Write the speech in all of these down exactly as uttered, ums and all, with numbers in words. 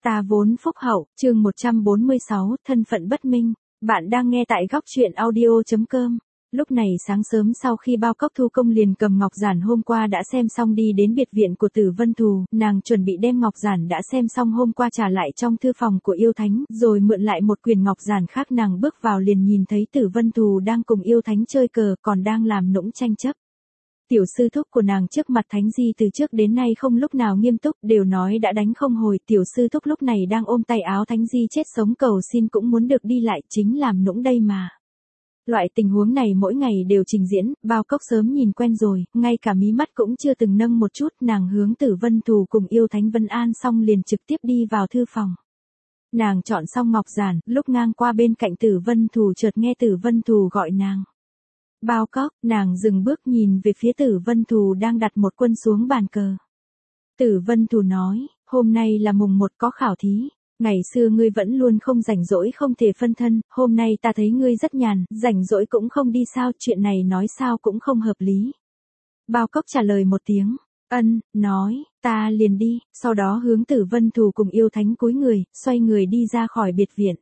Ta vốn phúc hậu, chương một trăm bốn mươi sáu, thân phận bất minh. Bạn đang nghe tại góc truyện audio chấm com. Lúc này sáng sớm sau khi bao cốc thu công liền cầm ngọc giản hôm qua đã xem xong đi đến biệt viện của Tử Vân Thù, nàng chuẩn bị đem ngọc giản đã xem xong hôm qua trả lại trong thư phòng của yêu thánh, rồi mượn lại một quyển ngọc giản khác. Nàng bước vào liền nhìn thấy Tử Vân Thù đang cùng yêu thánh chơi cờ, còn đang làm nũng tranh chấp. Tiểu sư thúc của nàng trước mặt Thánh Di từ trước đến nay không lúc nào nghiêm túc, đều nói đã đánh không hồi. Tiểu sư thúc lúc này đang ôm tay áo Thánh Di chết sống cầu xin cũng muốn được đi lại, chính làm nũng đây mà. Loại tình huống này mỗi ngày đều trình diễn, bao cốc sớm nhìn quen rồi, ngay cả mí mắt cũng chưa từng nâng một chút. Nàng hướng Tử Vân Thù cùng yêu thánh Vân An xong liền trực tiếp đi vào thư phòng. Nàng chọn xong ngọc giản, lúc ngang qua bên cạnh Tử Vân Thù chợt nghe Tử Vân Thù gọi nàng. Bao cốc, nàng dừng bước nhìn về phía Tử Vân Thù đang đặt một quân xuống bàn cờ. Tử Vân Thù nói, hôm nay là mùng một có khảo thí, ngày xưa ngươi vẫn luôn không rảnh rỗi không thể phân thân, hôm nay ta thấy ngươi rất nhàn, rảnh rỗi cũng không đi sao, chuyện này nói sao cũng không hợp lý. Bao cốc trả lời một tiếng, ân, nói, ta liền đi, sau đó hướng Tử Vân Thù cùng yêu thánh cúi người, xoay người đi ra khỏi biệt viện.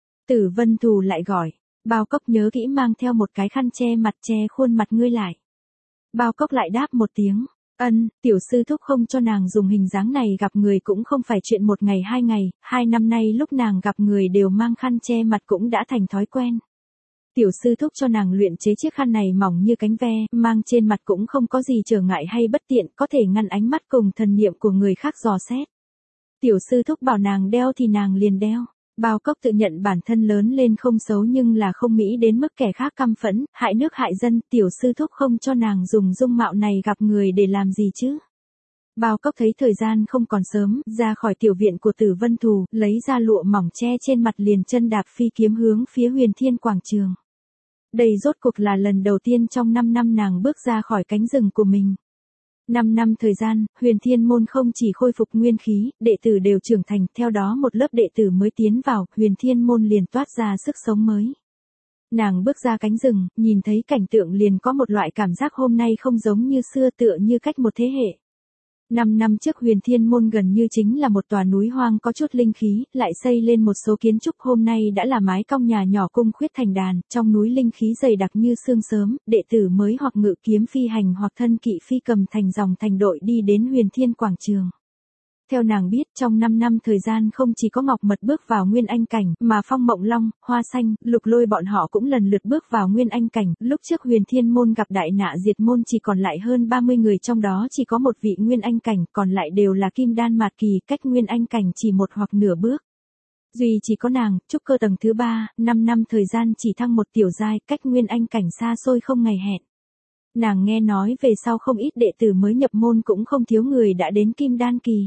Tử Vân Thù lại gọi. Bao cốc nhớ kỹ mang theo một cái khăn che mặt che khuôn mặt ngươi lại. Bao cốc lại đáp một tiếng, ân, tiểu sư thúc không cho nàng dùng hình dáng này gặp người cũng không phải chuyện một ngày hai ngày, hai năm nay lúc nàng gặp người đều mang khăn che mặt cũng đã thành thói quen. Tiểu sư thúc cho nàng luyện chế chiếc khăn này mỏng như cánh ve, mang trên mặt cũng không có gì trở ngại hay bất tiện, có thể ngăn ánh mắt cùng thần niệm của người khác dò xét. Tiểu sư thúc bảo nàng đeo thì nàng liền đeo. Bao cốc tự nhận bản thân lớn lên không xấu nhưng là không mỹ đến mức kẻ khác căm phẫn, hại nước hại dân, tiểu sư thúc không cho nàng dùng dung mạo này gặp người để làm gì chứ. Bao cốc thấy thời gian không còn sớm, ra khỏi tiểu viện của Tử Vân Thù, lấy ra lụa mỏng che trên mặt liền chân đạp phi kiếm hướng phía Huyền Thiên Quảng Trường. Đây rốt cuộc là lần đầu tiên trong năm năm nàng bước ra khỏi cánh rừng của mình. Năm năm thời gian, Huyền Thiên Môn không chỉ khôi phục nguyên khí, đệ tử đều trưởng thành, theo đó một lớp đệ tử mới tiến vào, Huyền Thiên Môn liền toát ra sức sống mới. Nàng bước ra cánh rừng, nhìn thấy cảnh tượng liền có một loại cảm giác hôm nay không giống như xưa, tựa như cách một thế hệ. Năm năm trước Huyền Thiên Môn gần như chính là một tòa núi hoang có chút linh khí, lại xây lên một số kiến trúc, hôm nay đã là mái cong nhà nhỏ cung khuyết thành đàn, trong núi linh khí dày đặc như sương sớm, đệ tử mới hoặc ngự kiếm phi hành hoặc thân kỵ phi cầm thành dòng thành đội đi đến Huyền Thiên Quảng Trường. Theo nàng biết, trong năm năm thời gian không chỉ có Ngọc Mật bước vào Nguyên Anh cảnh, mà Phong Mộng Long, Hoa Xanh, Lục Lôi bọn họ cũng lần lượt bước vào Nguyên Anh cảnh. Lúc trước Huyền Thiên Môn gặp đại nạ diệt môn chỉ còn lại hơn ba mươi người, trong đó chỉ có một vị Nguyên Anh cảnh, còn lại đều là kim đan mạt kỳ, cách Nguyên Anh cảnh chỉ một hoặc nửa bước. Duy chỉ có nàng, trúc cơ tầng thứ ba, năm năm thời gian chỉ thăng một tiểu giai, cách Nguyên Anh cảnh xa xôi không ngày hẹn. Nàng nghe nói về sau không ít đệ tử mới nhập môn cũng không thiếu người đã đến kim đan kỳ.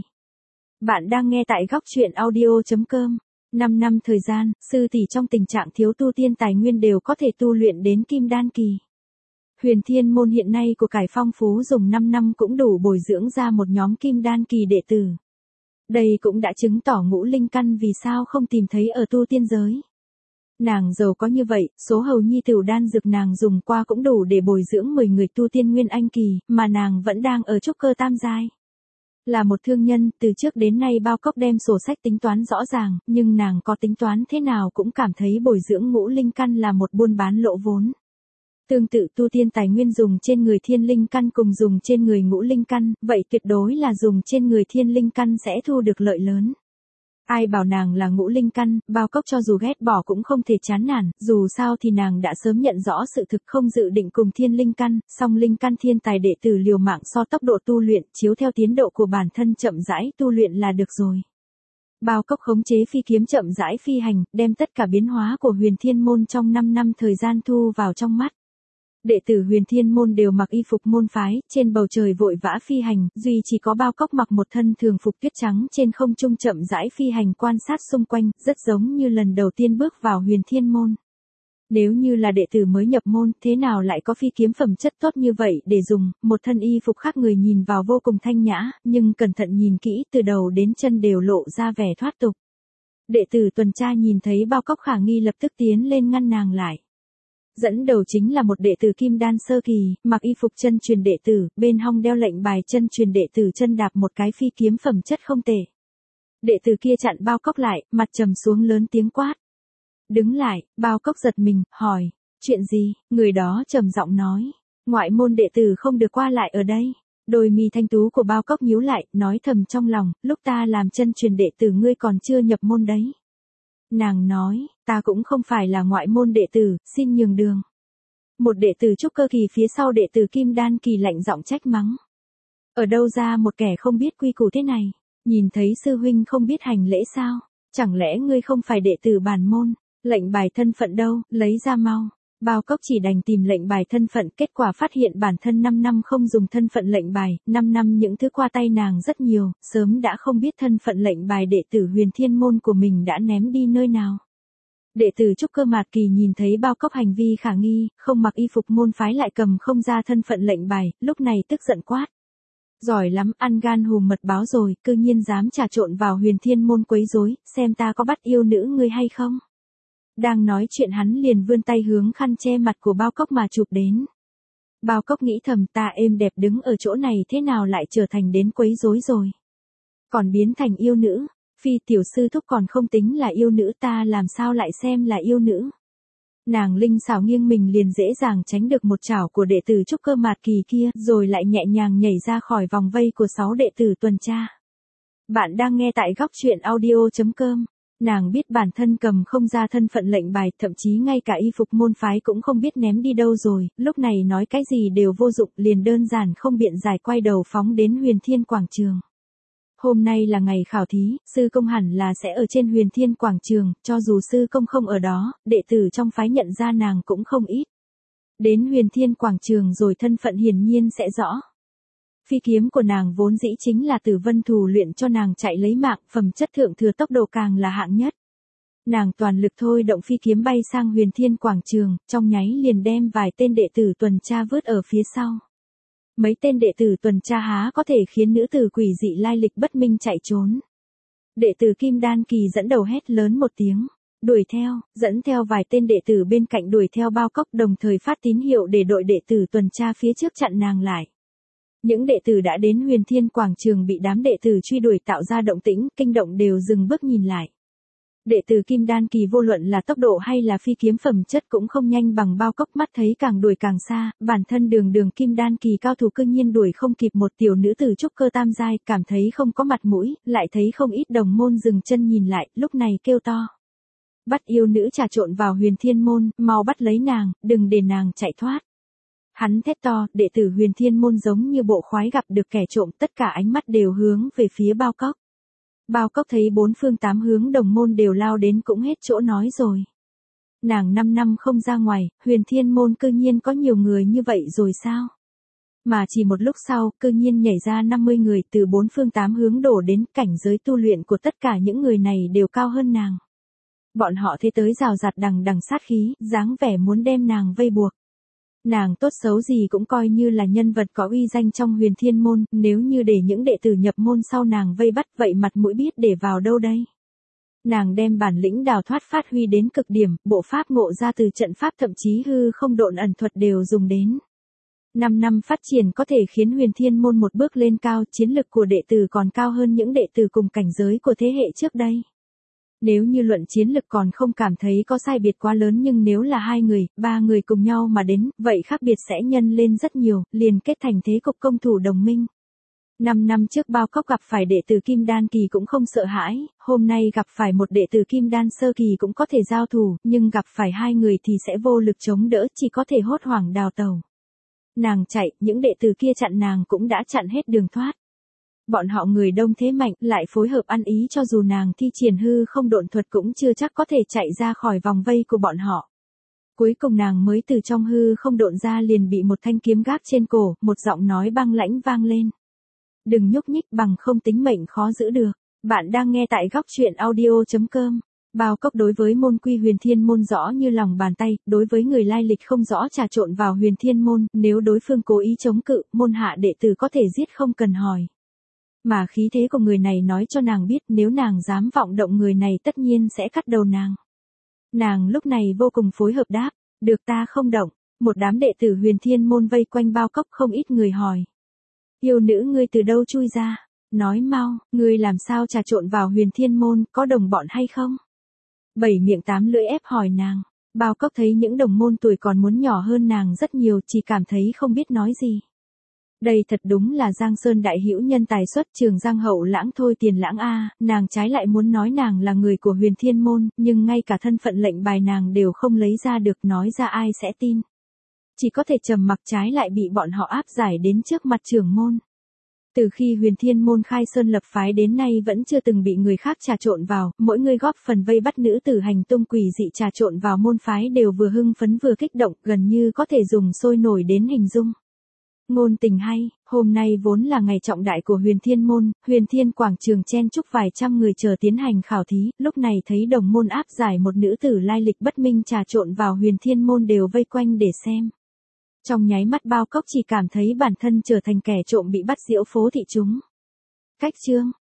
Bạn đang nghe tại góc truyện audio chấm com. năm năm thời gian, sư tỷ trong tình trạng thiếu tu tiên tài nguyên đều có thể tu luyện đến kim đan kỳ. Huyền Thiên Môn hiện nay của cải phong phú, dùng năm năm cũng đủ bồi dưỡng ra một nhóm kim đan kỳ đệ tử. Đây cũng đã chứng tỏ ngũ linh căn vì sao không tìm thấy ở tu tiên giới. Nàng giàu có như vậy, số hầu nhi tửu đan dược nàng dùng qua cũng đủ để bồi dưỡng mười người tu tiên Nguyên Anh kỳ, mà nàng vẫn đang ở trúc cơ tam giai. Là một thương nhân, từ trước đến nay bao cốc đem sổ sách tính toán rõ ràng, nhưng nàng có tính toán thế nào cũng cảm thấy bồi dưỡng ngũ linh căn là một buôn bán lỗ vốn. Tương tự tu tiên tài nguyên dùng trên người thiên linh căn cùng dùng trên người ngũ linh căn, vậy tuyệt đối là dùng trên người thiên linh căn sẽ thu được lợi lớn. Ai bảo nàng là ngũ linh căn, bao cốc cho dù ghét bỏ cũng không thể chán nản, dù sao thì nàng đã sớm nhận rõ sự thực, không dự định cùng thiên linh căn, song linh căn thiên tài đệ tử liều mạng so tốc độ tu luyện, chiếu theo tiến độ của bản thân chậm rãi tu luyện là được rồi. Bao cốc khống chế phi kiếm chậm rãi phi hành, đem tất cả biến hóa của Huyền Thiên Môn trong năm năm thời gian thu vào trong mắt. Đệ tử Huyền Thiên Môn đều mặc y phục môn phái, trên bầu trời vội vã phi hành, duy chỉ có bao cốc mặc một thân thường phục tuyết trắng trên không trung chậm rãi phi hành quan sát xung quanh, rất giống như lần đầu tiên bước vào Huyền Thiên Môn. Nếu như là đệ tử mới nhập môn, thế nào lại có phi kiếm phẩm chất tốt như vậy để dùng, một thân y phục khác người nhìn vào vô cùng thanh nhã, nhưng cẩn thận nhìn kỹ từ đầu đến chân đều lộ ra vẻ thoát tục. Đệ tử tuần tra nhìn thấy bao cốc khả nghi lập tức tiến lên ngăn nàng lại. Dẫn đầu chính là một đệ tử kim đan sơ kỳ, mặc y phục chân truyền đệ tử, bên hông đeo lệnh bài chân truyền đệ tử, chân đạp một cái phi kiếm phẩm chất không tệ. Đệ tử kia chặn Bao Cốc lại, mặt trầm xuống lớn tiếng quát. Đứng lại, Bao Cốc giật mình, hỏi, chuyện gì? Người đó trầm giọng nói, ngoại môn đệ tử không được qua lại ở đây. Đôi mi thanh tú của Bao Cốc nhíu lại, nói thầm trong lòng, lúc ta làm chân truyền đệ tử ngươi còn chưa nhập môn đấy. Nàng nói, ta cũng không phải là ngoại môn đệ tử, xin nhường đường. Một đệ tử trúc cơ kỳ phía sau đệ tử kim đan kỳ lạnh giọng trách mắng. Ở đâu ra một kẻ không biết quy củ thế này, nhìn thấy sư huynh không biết hành lễ sao, chẳng lẽ ngươi không phải đệ tử bản môn, lệnh bài thân phận đâu, lấy ra mau. Bao Cốc chỉ đành tìm lệnh bài thân phận, kết quả phát hiện bản thân năm năm không dùng thân phận lệnh bài, năm năm những thứ qua tay nàng rất nhiều, sớm đã không biết thân phận lệnh bài đệ tử Huyền Thiên môn của mình đã ném đi nơi nào. Đệ tử trúc cơ mạt kỳ nhìn thấy Bao Cốc hành vi khả nghi, không mặc y phục môn phái lại cầm không ra thân phận lệnh bài, lúc này tức giận quát. Giỏi lắm, ăn gan hùm mật báo rồi, cư nhiên dám trà trộn vào Huyền Thiên môn quấy rối, xem ta có bắt yêu nữ ngươi hay không. Đang nói chuyện hắn liền vươn tay hướng khăn che mặt của Bao Cốc mà chụp đến. Bao Cốc nghĩ thầm ta êm đẹp đứng ở chỗ này thế nào lại trở thành đến quấy rối rồi. Còn biến thành yêu nữ, Phi tiểu sư thúc còn không tính là yêu nữ, ta làm sao lại xem là yêu nữ. Nàng linh xảo nghiêng mình liền dễ dàng tránh được một chảo của đệ tử trúc cơ mạt kỳ kia, rồi lại nhẹ nhàng nhảy ra khỏi vòng vây của sáu đệ tử tuần tra. Bạn đang nghe tại góc truyện audio chấm com. Nàng biết bản thân cầm không ra thân phận lệnh bài, thậm chí ngay cả y phục môn phái cũng không biết ném đi đâu rồi, lúc này nói cái gì đều vô dụng, liền đơn giản không biện giải quay đầu phóng đến Huyền Thiên Quảng Trường. Hôm nay là ngày khảo thí, sư công hẳn là sẽ ở trên Huyền Thiên Quảng Trường, cho dù sư công không ở đó, đệ tử trong phái nhận ra nàng cũng không ít. Đến Huyền Thiên Quảng Trường rồi thân phận hiển nhiên sẽ rõ. Phi kiếm của nàng vốn dĩ chính là Tử Vân Thù luyện cho nàng chạy lấy mạng, phẩm chất thượng thừa tốc độ càng là hạng nhất. Nàng toàn lực thôi động phi kiếm bay sang Huyền Thiên Quảng Trường, trong nháy liền đem vài tên đệ tử tuần tra vớt ở phía sau. Mấy tên đệ tử tuần tra há có thể khiến nữ tử quỷ dị lai lịch bất minh chạy trốn. Đệ tử Kim Đan Kỳ dẫn đầu hét lớn một tiếng, đuổi theo, dẫn theo vài tên đệ tử bên cạnh đuổi theo Bao Cốc, đồng thời phát tín hiệu để đội đệ tử tuần tra phía trước chặn nàng lại. Những đệ tử đã đến Huyền Thiên Quảng Trường bị đám đệ tử truy đuổi tạo ra động tĩnh, kinh động đều dừng bước nhìn lại. Đệ tử Kim Đan Kỳ vô luận là tốc độ hay là phi kiếm phẩm chất cũng không nhanh bằng Bao Cốc, mắt thấy càng đuổi càng xa, bản thân đường đường Kim Đan Kỳ cao thủ cư nhiên đuổi không kịp một tiểu nữ tử trúc cơ tam giai, cảm thấy không có mặt mũi, lại thấy không ít đồng môn dừng chân nhìn lại, lúc này kêu to. Bắt yêu nữ trà trộn vào Huyền Thiên môn, mau bắt lấy nàng, đừng để nàng chạy thoát. Hắn thét to, đệ tử Huyền Thiên môn giống như bộ khoái gặp được kẻ trộm, tất cả ánh mắt đều hướng về phía Bao Cốc. Bao Cốc thấy bốn phương tám hướng đồng môn đều lao đến cũng hết chỗ nói rồi. Nàng năm năm không ra ngoài, Huyền Thiên môn cư nhiên có nhiều người như vậy rồi sao? Mà chỉ một lúc sau, cư nhiên nhảy ra năm mươi người từ bốn phương tám hướng đổ đến, cảnh giới tu luyện của tất cả những người này đều cao hơn nàng. Bọn họ thế tới rào rạt đằng đằng sát khí, dáng vẻ muốn đem nàng vây buộc. Nàng tốt xấu gì cũng coi như là nhân vật có uy danh trong Huyền Thiên môn, nếu như để những đệ tử nhập môn sau nàng vây bắt vậy mặt mũi biết để vào đâu đây. Nàng đem bản lĩnh đào thoát phát huy đến cực điểm, bộ pháp ngộ ra từ trận pháp thậm chí hư không độn ẩn thuật đều dùng đến. Năm năm phát triển có thể khiến Huyền Thiên môn một bước lên cao, chiến lực của đệ tử còn cao hơn những đệ tử cùng cảnh giới của thế hệ trước đây. Nếu như luận chiến lực còn không cảm thấy có sai biệt quá lớn, nhưng nếu là hai người, ba người cùng nhau mà đến, vậy khác biệt sẽ nhân lên rất nhiều, liền kết thành thế cục công thủ đồng minh. Năm năm trước Bao Cốc gặp phải đệ tử Kim Đan Kỳ cũng không sợ hãi, hôm nay gặp phải một đệ tử Kim Đan Sơ Kỳ cũng có thể giao thủ, nhưng gặp phải hai người thì sẽ vô lực chống đỡ, chỉ có thể hốt hoảng đào tẩu. Nàng chạy, những đệ tử kia chặn nàng cũng đã chặn hết đường thoát. Bọn họ người đông thế mạnh, lại phối hợp ăn ý, cho dù nàng thi triển hư không độn thuật cũng chưa chắc có thể chạy ra khỏi vòng vây của bọn họ. Cuối cùng nàng mới từ trong hư không độn ra liền bị một thanh kiếm gác trên cổ, một giọng nói băng lãnh vang lên. Đừng nhúc nhích, bằng không tính mệnh khó giữ được. Bạn đang nghe tại góc truyện audio chấm com. Bao Cốc đối với môn quy Huyền Thiên môn rõ như lòng bàn tay, đối với người lai lịch không rõ trà trộn vào Huyền Thiên môn, nếu đối phương cố ý chống cự, môn hạ đệ tử có thể giết không cần hỏi. Mà khí thế của người này nói cho nàng biết, nếu nàng dám vọng động người này tất nhiên sẽ cắt đầu nàng. Nàng lúc này vô cùng phối hợp đáp, được ta không động. Một đám đệ tử Huyền Thiên môn vây quanh Bao Cốc, không ít người hỏi. Yêu nữ ngươi từ đâu chui ra? Nói mau, ngươi làm sao trà trộn vào Huyền Thiên Môn, có đồng bọn hay không? Bảy miệng tám lưỡi ép hỏi nàng. Bao Cốc thấy những đồng môn tuổi còn muốn nhỏ hơn nàng rất nhiều, chỉ cảm thấy không biết nói gì. Đây thật đúng là Giang Sơn đại hữu nhân tài xuất trường Giang Hậu Lãng thôi tiền lãng a, nàng trái lại muốn nói nàng là người của Huyền Thiên Môn, nhưng ngay cả thân phận lệnh bài nàng đều không lấy ra được, nói ra ai sẽ tin. Chỉ có thể trầm mặc, trái lại bị bọn họ áp giải đến trước mặt trưởng môn. Từ khi Huyền Thiên Môn khai sơn lập phái đến nay vẫn chưa từng bị người khác trà trộn vào, mỗi người góp phần vây bắt nữ tử hành tung quỷ dị trà trộn vào môn phái đều vừa hưng phấn vừa kích động, gần như có thể dùng sôi nổi đến hình dung. Ngôn tình hay, hôm nay vốn là ngày trọng đại của Huyền Thiên Môn, Huyền Thiên quảng trường chen chúc vài trăm người chờ tiến hành khảo thí, lúc này thấy đồng môn áp giải một nữ tử lai lịch bất minh trà trộn vào Huyền Thiên Môn đều vây quanh để xem. Trong nháy mắt Bao Cốc chỉ cảm thấy bản thân trở thành kẻ trộm bị bắt diễu phố thị chúng. Cách chương